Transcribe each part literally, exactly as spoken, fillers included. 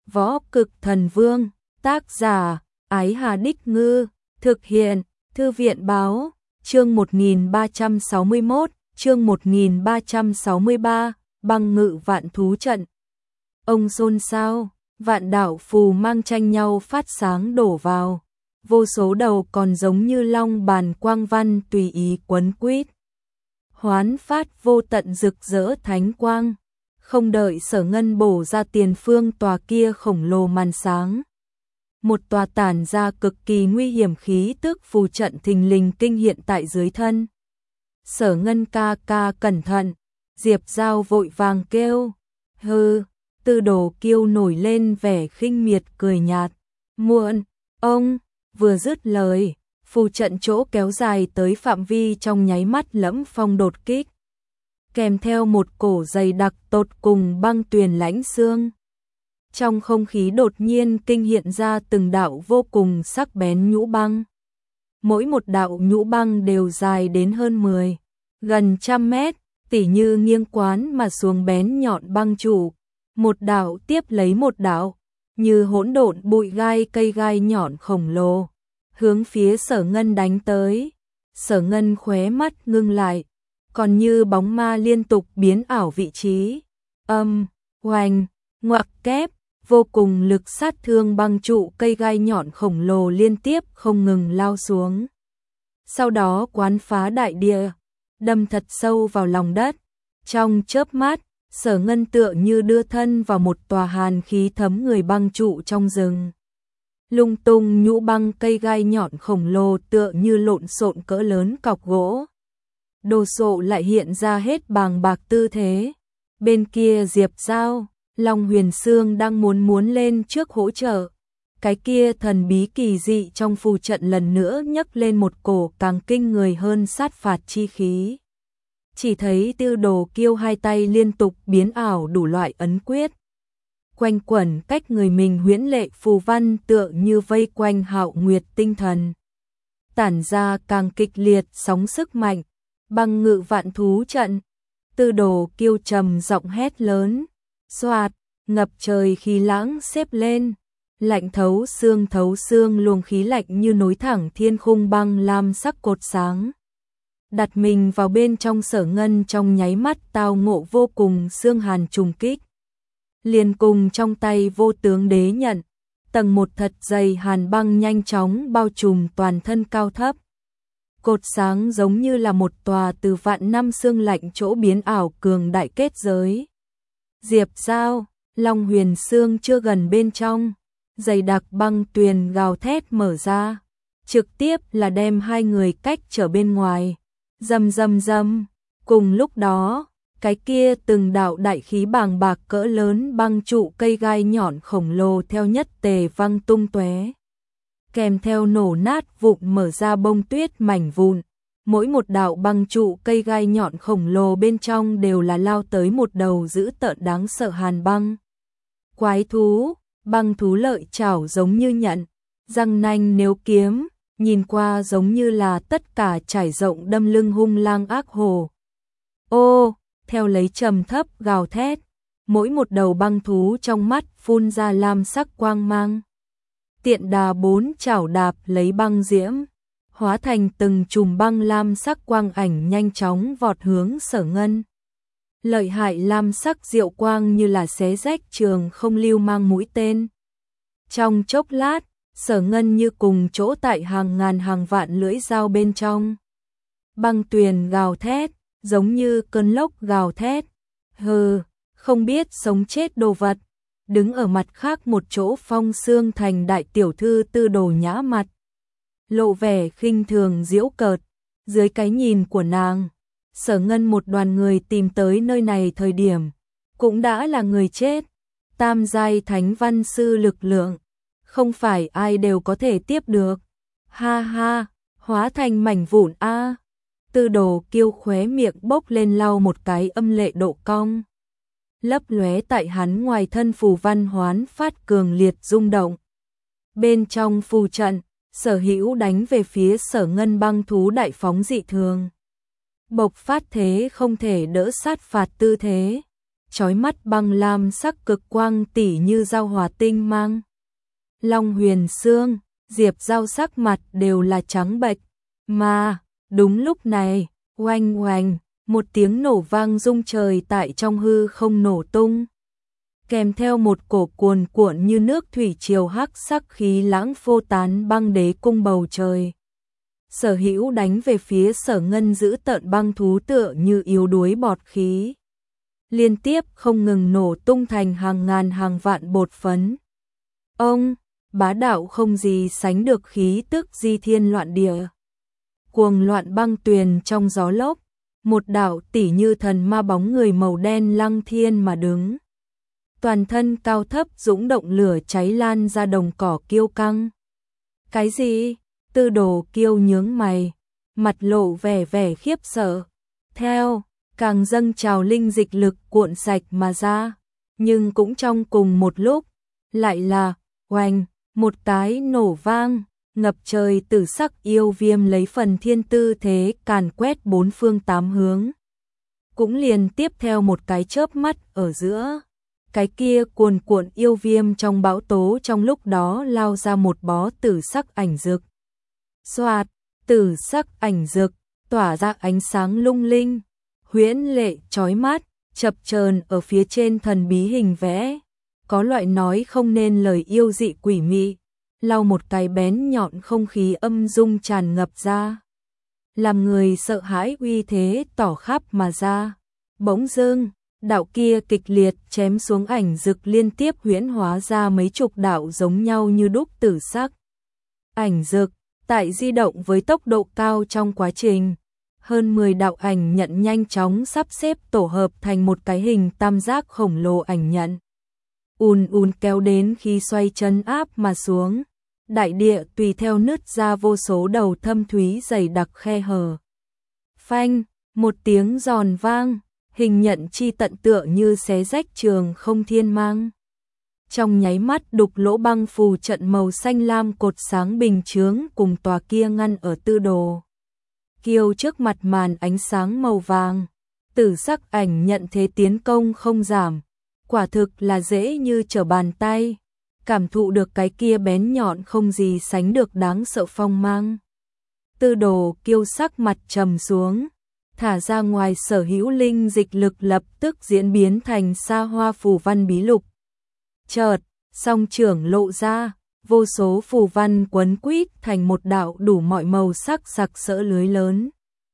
Võ Cực Thần Vương, tác giả, Ái Hà Đích Ngư, thực hiện, Thư viện Báo, chương một nghìn ba trăm sáu mươi mốt, chương một nghìn ba trăm sáu mươi ba, băng ngự vạn thú trận. Ông xôn xao, vạn đạo phù mang tranh nhau phát sáng đổ vào, vô số đầu còn giống như long bàn quang văn tùy ý quấn quýt. Hoán phát vô tận rực rỡ thánh quang, không đợi Sở Ngân bổ ra tiền phương tòa kia khổng lồ màn sáng. Một tòa tản ra cực kỳ nguy hiểm khí tức phù trận thình lình kinh hiện tại dưới thân. Sở Ngân ca ca cẩn thận, Diệp Giao vội vàng kêu, hừ, Tư Đồ Kiêu nổi lên vẻ khinh miệt cười nhạt, muộn, ông, vừa dứt lời, phù trận chỗ kéo dài tới phạm vi trong nháy mắt lẫm phong đột kích. Kèm theo một cổ dày đặc tột cùng băng tuyền lãnh xương. Trong không khí đột nhiên kinh hiện ra từng đạo vô cùng sắc bén nhũ băng. Mỗi một đạo nhũ băng đều dài đến hơn mười, gần trăm mét, tỉ như nghiêng quán mà xuống bén nhọn băng trụ. Một đạo tiếp lấy một đạo, như hỗn độn bụi gai cây gai nhọn khổng lồ, hướng phía Sở Ngân đánh tới. Sở Ngân khóe mắt ngưng lại, còn như bóng ma liên tục biến ảo vị trí. Âm, oanh, ngoặc kép, vô cùng lực sát thương băng trụ cây gai nhọn khổng lồ liên tiếp không ngừng lao xuống. Sau đó quán phá đại địa, đâm thật sâu vào lòng đất. Trong chớp mắt, Sở Ngân tựa như đưa thân vào một tòa hàn khí thấm người băng trụ trong rừng. Lung tung nhũ băng cây gai nhọn khổng lồ tựa như lộn xộn cỡ lớn cọc gỗ. Đồ sộ lại hiện ra hết bàng bạc tư thế. Bên kia Diệp Giao, Long Huyền Sương đang muốn muốn lên trước hỗ trợ. Cái kia thần bí kỳ dị trong phù trận lần nữa nhấc lên một cổ càng kinh người hơn sát phạt chi khí. Chỉ thấy Tư Đồ Kiêu hai tay liên tục biến ảo đủ loại ấn quyết. Quanh quẩn cách người mình huyễn lệ phù văn tựa như vây quanh Hạo Nguyệt tinh thần. Tản ra càng kịch liệt sóng sức mạnh, băng ngự vạn thú trận. Tư Đồ Kiêu trầm giọng hét lớn, xoạt, ngập trời khí lãng xếp lên, lạnh thấu xương thấu xương luồng khí lạnh như nối thẳng thiên khung băng lam sắc cột sáng. Đặt mình vào bên trong Sở Ngân trong nháy mắt tao ngộ vô cùng xương hàn trùng kích. Liền cùng trong tay vô tướng đế nhận, tầng một thật dày hàn băng nhanh chóng bao trùm toàn thân cao thấp. Cột sáng giống như là một tòa từ vạn năm xương lạnh chỗ biến ảo cường đại kết giới. Diệp Giao, Long Huyền Sương chưa gần bên trong, dày đặc băng tuyền gào thét mở ra, trực tiếp là đem hai người cách trở bên ngoài. Rầm rầm rầm, cùng lúc đó, cái kia từng đạo đại khí bàng bạc cỡ lớn băng trụ cây gai nhọn khổng lồ theo nhất tề văng tung tóe. Kèm theo nổ nát vụn mở ra bông tuyết mảnh vụn, mỗi một đạo băng trụ cây gai nhọn khổng lồ bên trong đều là lao tới một đầu dữ tợn đáng sợ hàn băng. Quái thú, băng thú lợi chảo giống như nhận, răng nanh nếu kiếm, nhìn qua giống như là tất cả trải rộng đâm lưng hung lang ác hồ. Ô, theo lấy trầm thấp gào thét, mỗi một đầu băng thú trong mắt phun ra lam sắc quang mang. Tiện đà bốn chảo đạp lấy băng diễm, hóa thành từng chùm băng lam sắc quang ảnh nhanh chóng vọt hướng Sở Ngân. Lợi hại lam sắc diệu quang như là xé rách trường không lưu mang mũi tên. Trong chốc lát, Sở Ngân như cùng chỗ tại hàng ngàn hàng vạn lưỡi dao bên trong. Băng tuyền gào thét, giống như cơn lốc gào thét. Hừ, không biết sống chết đồ vật. Đứng ở mặt khác một chỗ Phong Xương Thành đại tiểu thư Tư Đồ nhã mặt, lộ vẻ khinh thường giễu cợt. Dưới cái nhìn của nàng, Sở Ngân một đoàn người tìm tới nơi này thời điểm, cũng đã là người chết. Tam giai thánh văn sư lực lượng, không phải ai đều có thể tiếp được. Ha ha, hóa thành mảnh vụn a. À. Tư Đồ Kiêu khóe miệng bốc lên lau một cái âm lệ độ cong. Lấp lóe tại hắn ngoài thân phù văn hoán phát cường liệt rung động. Bên trong phù trận, Sở Hữu đánh về phía Sở Ngân băng thú đại phóng dị thường. Bộc phát thế không thể đỡ sát phạt tư thế. chói mắt băng lam sắc cực quang tỉ như dao hỏa tinh mang. Long huyền xương, Diệp Dao sắc mặt đều là trắng bệch, mà đúng lúc này, oanh oanh, một tiếng nổ vang rung trời tại trong hư không nổ tung. Kèm theo một cổ cuồn cuộn như nước thủy triều hắc sắc khí lãng phô tán băng đế cung bầu trời. Sở Hữu đánh về phía Sở Ngân giữ tợn băng thú tựa như yếu đuối bọt khí. Liên tiếp không ngừng nổ tung thành hàng ngàn hàng vạn bột phấn. Ông, bá đạo không gì sánh được khí tức di thiên loạn địa. Cuồng loạn băng tuyền trong gió lốc, một đạo tỉ như thần ma bóng người màu đen lăng thiên mà đứng. Toàn thân cao thấp dũng động lửa cháy lan ra đồng cỏ kiêu căng. Cái gì? Tư Đồ Kiêu nhướng mày, mặt lộ vẻ vẻ khiếp sợ. Theo, càng dâng trào linh dịch lực cuộn sạch mà ra, nhưng cũng trong cùng một lúc, lại là oanh, một cái nổ vang, ngập trời tử sắc yêu viêm lấy phần thiên tư thế càn quét bốn phương tám hướng. Cũng liền tiếp theo một cái chớp mắt ở giữa, cái kia cuồn cuộn yêu viêm trong bão tố trong lúc đó lao ra một bó tử sắc ảnh dược. Xoạt, tử sắc ảnh dược, tỏa ra ánh sáng lung linh, huyễn lệ chói mắt, chập chờn ở phía trên thần bí hình vẽ. Có loại nói không nên lời yêu dị quỷ mị, lau một cái bén nhọn không khí âm dung tràn ngập ra. Làm người sợ hãi uy thế tỏ khắp mà ra. Bỗng dưng, đạo kia kịch liệt chém xuống ảnh dực liên tiếp huyễn hóa ra mấy chục đạo giống nhau như đúc tử sắc. Ảnh dực, tại di động với tốc độ cao trong quá trình. Hơn mười đạo ảnh nhận nhanh chóng sắp xếp tổ hợp thành một cái hình tam giác khổng lồ ảnh nhận. Ùn ùn kéo đến khi xoay chân áp mà xuống. Đại địa tùy theo nứt ra vô số đầu thâm thúy dày đặc khe hở. Phanh, một tiếng giòn vang, hình nhận chi tận tựa như xé rách trường không thiên mang. Trong nháy mắt đục lỗ băng phù trận màu xanh lam cột sáng bình chướng cùng tòa kia ngăn ở Tư Đồ Kiêu trước mặt màn ánh sáng màu vàng. Tử sắc ảnh nhận thế tiến công không giảm, quả thực là dễ như trở bàn tay. Cảm thụ được cái kia bén nhọn không gì sánh được đáng sợ phong mang. Tư Đồ Kiêu sắc mặt trầm xuống, thả ra ngoài sở hữu linh dịch lực lập tức diễn biến thành sa hoa phù văn bí lục. Chợt, song trưởng lộ ra, vô số phù văn quấn quýt thành một đạo đủ mọi màu sắc sặc sỡ lưới lớn.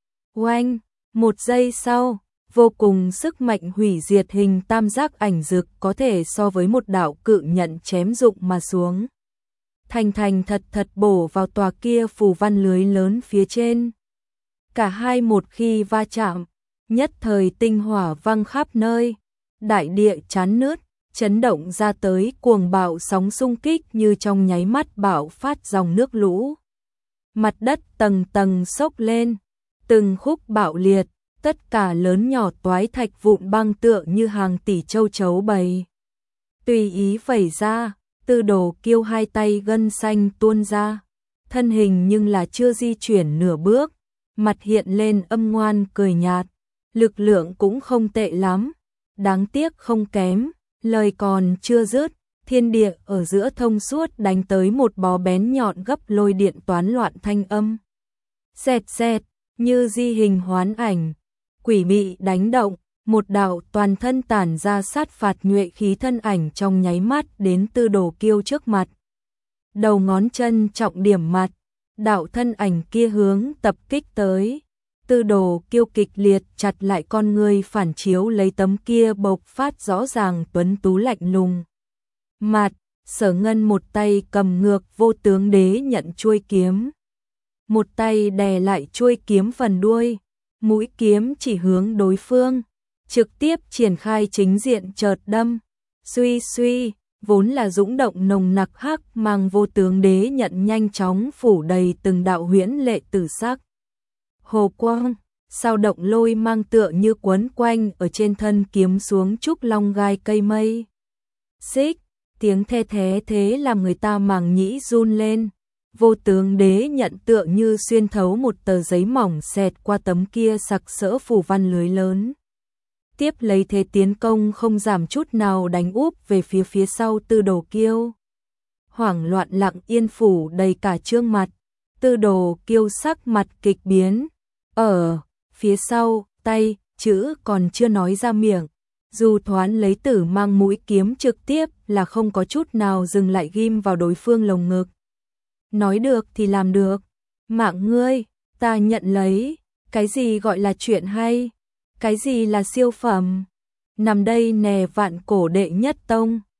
Oanh, một giây sau, vô cùng sức mạnh hủy diệt hình tam giác ảnh dực có thể so với một đạo cự nhận chém dụng mà xuống. Thành thành thật thật bổ vào tòa kia phù văn lưới lớn phía trên. Cả hai một khi va chạm, nhất thời tinh hỏa văng khắp nơi, đại địa chán nứt, chấn động ra tới cuồng bạo sóng xung kích như trong nháy mắt bạo phát dòng nước lũ. Mặt đất tầng tầng sốc lên, từng khúc bạo liệt, tất cả lớn nhỏ toái thạch vụn băng tựa như hàng tỷ châu chấu bầy. Tùy ý vẩy ra, Tư Đồ Kiêu hai tay gân xanh tuôn ra, thân hình nhưng là chưa di chuyển nửa bước, mặt hiện lên âm ngoan cười nhạt, lực lượng cũng không tệ lắm, đáng tiếc không kém. Lời còn chưa dứt, thiên địa ở giữa thông suốt đánh tới một bó bén nhọn gấp lôi điện toán loạn thanh âm. Xẹt xẹt, như di hình hoán ảnh, quỷ mị đánh động, một đạo toàn thân tản ra sát phạt nhuệ khí thân ảnh trong nháy mắt đến Tư Đồ Kiêu trước mặt. Đầu ngón chân trọng điểm mặt, đạo thân ảnh kia hướng tập kích tới. Tư Đồ Kiêu kịch liệt chặt lại con người phản chiếu lấy tấm kia bộc phát rõ ràng tuấn tú lạnh lùng. Mặt, Sở Ngân một tay cầm ngược vô tướng đế nhận chuôi kiếm. Một tay đè lại chuôi kiếm phần đuôi, mũi kiếm chỉ hướng đối phương, trực tiếp triển khai chính diện chợt đâm. Suy suy, vốn là dũng động nồng nặc hắc mang vô tướng đế nhận nhanh chóng phủ đầy từng đạo huyễn lệ tử sắc. Hồ quang, sao động lôi mang tựa như quấn quanh ở trên thân kiếm xuống trúc long gai cây mây. Xích, tiếng the thế thế làm người ta màng nhĩ run lên. Vô tướng đế nhận tựa như xuyên thấu một tờ giấy mỏng xẹt qua tấm kia sặc sỡ phù văn lưới lớn. tiếp lấy thế tiến công không giảm chút nào đánh úp về phía phía sau Tư Đồ Kiêu. Hoảng loạn lặng yên phủ đầy cả trương mặt, Tư Đồ Kiêu sắc mặt kịch biến, ở phía sau, tay, chữ còn chưa nói ra miệng, dù thoán lấy tử mang mũi kiếm trực tiếp là không có chút nào dừng lại ghim vào đối phương lồng ngực. Nói được thì làm được, mạng ngươi, ta nhận lấy, cái gì gọi là chuyện hay, cái gì là siêu phẩm, nằm đây nè vạn cổ đệ nhất tông.